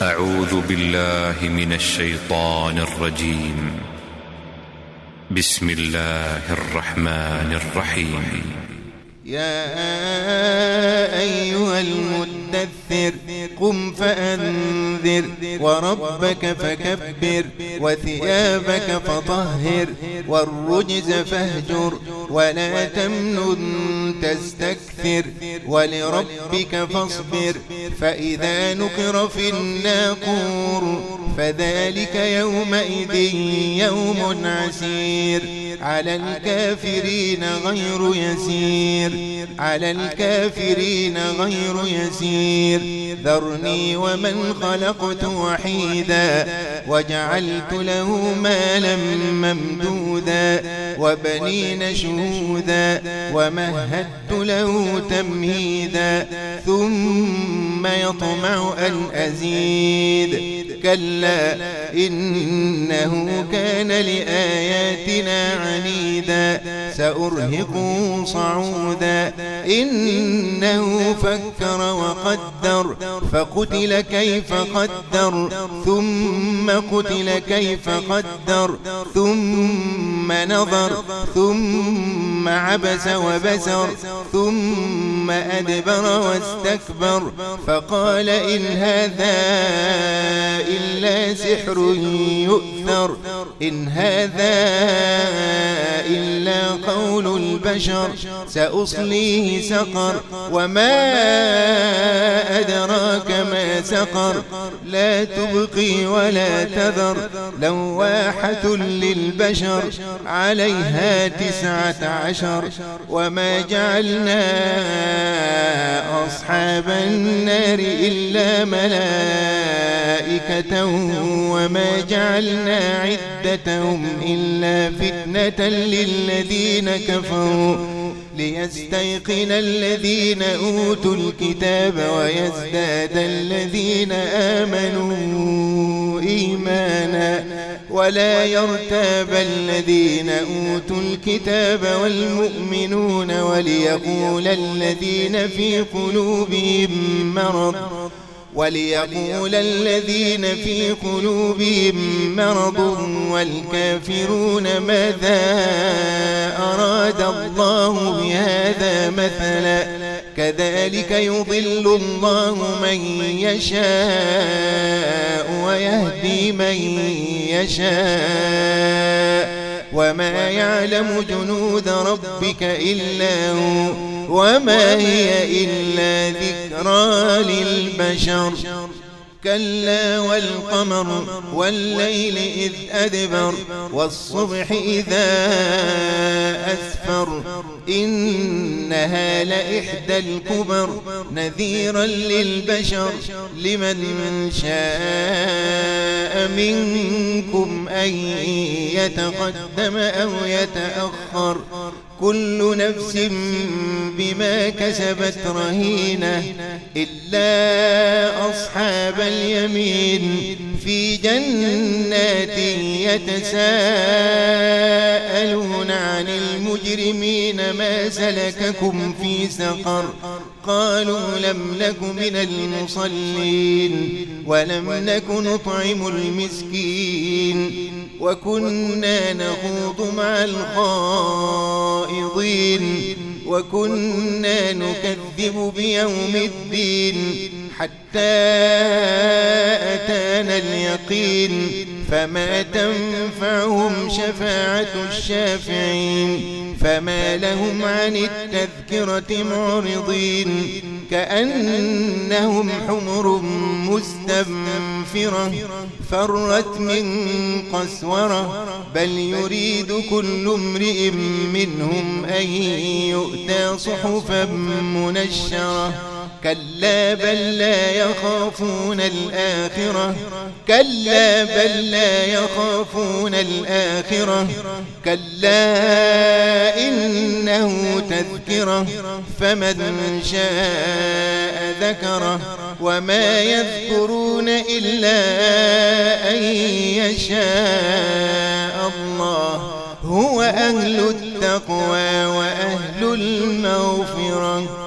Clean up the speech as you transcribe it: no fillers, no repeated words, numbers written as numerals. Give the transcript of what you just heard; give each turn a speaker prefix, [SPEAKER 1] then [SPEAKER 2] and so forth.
[SPEAKER 1] أعوذ بالله من الشيطان الرجيم. بسم الله الرحمن الرحيم.
[SPEAKER 2] يا أيها المدثر قم فأنذر وربك فكبر وثيابك فطهر والرجز فاهجر ولا تمنن تستكثر ولربك فاصبر فإذا نقر في الناقور فذلك يومئذ يوم عسير على الكافرين غير يسير على الكافرين غير يسير ذرني ومن خلقت وحيدا وجعلت له مالا ممدودا وبنين شهودا ومهدت له تمهيدا ثم يطمع أن أزيد كلا إنه كان لآياتنا عنيدا سأرهقه صعودا إنه فكر وقدر فقتل كيف قدر ثم قتل كيف قدر ثم نظر ثم عبس وبسر ثم أدبر واستكبر فقال إن هذا إلا سحر يؤثر إن هذا إلا قول البشر سأصليه سقر وما أدراك ما سقر لا تبقي ولا تذر لواحة للبشر عليها 19 وما جعلنا أصحاب النار إلا ملائكة وما جعلنا عدتهم إلا فتنة للذين كفروا ليستيقن الذين أوتوا الكتاب ويزداد الذين آمنوا إيمانا ولا يرتاب الذين أوتوا الكتاب والمؤمنون وليقول الذين في قلوبهم مرض والكافرون ماذا أراد الله بهذا مثلا كذلك يضل الله من يشاء ويهدي من يشاء وما يعلم جنود ربك إلا هو وما هي إلا ذكرى للبشر كلا والقمر والليل إذ أدبر والصبح إذا أسفر إنها لإحدى الكبر نذيرا للبشر لمن شاء منكم أن يتقدم أو يتأخر كل نفس بما كسبت رهينة إلا أصحاب اليمين في جنات يتساءلون عن المجرمين ما سلككم في سقر قالوا لم نك من المصلين ولم نك نطعم المسكين وكنا نخوض مع الخائضين وكنا نكذب بيوم الدين حتى أتانا اليقين فما تنفعهم شفاعة الشافعين فما لهم عن التذكرة معرضين كأنهم حمر مستنفرة فرت من قسورة بل يريد كل امرئ منهم أن يؤتى صحفا منشرة كلا بل لا يخافون الآخرة كلا بل لا يخافون الآخرة كلا إنه تذكرة فمن شاء ذكره وما يذكرون إلا أن يشاء الله هو أهل التقوى وأهل المغفرة.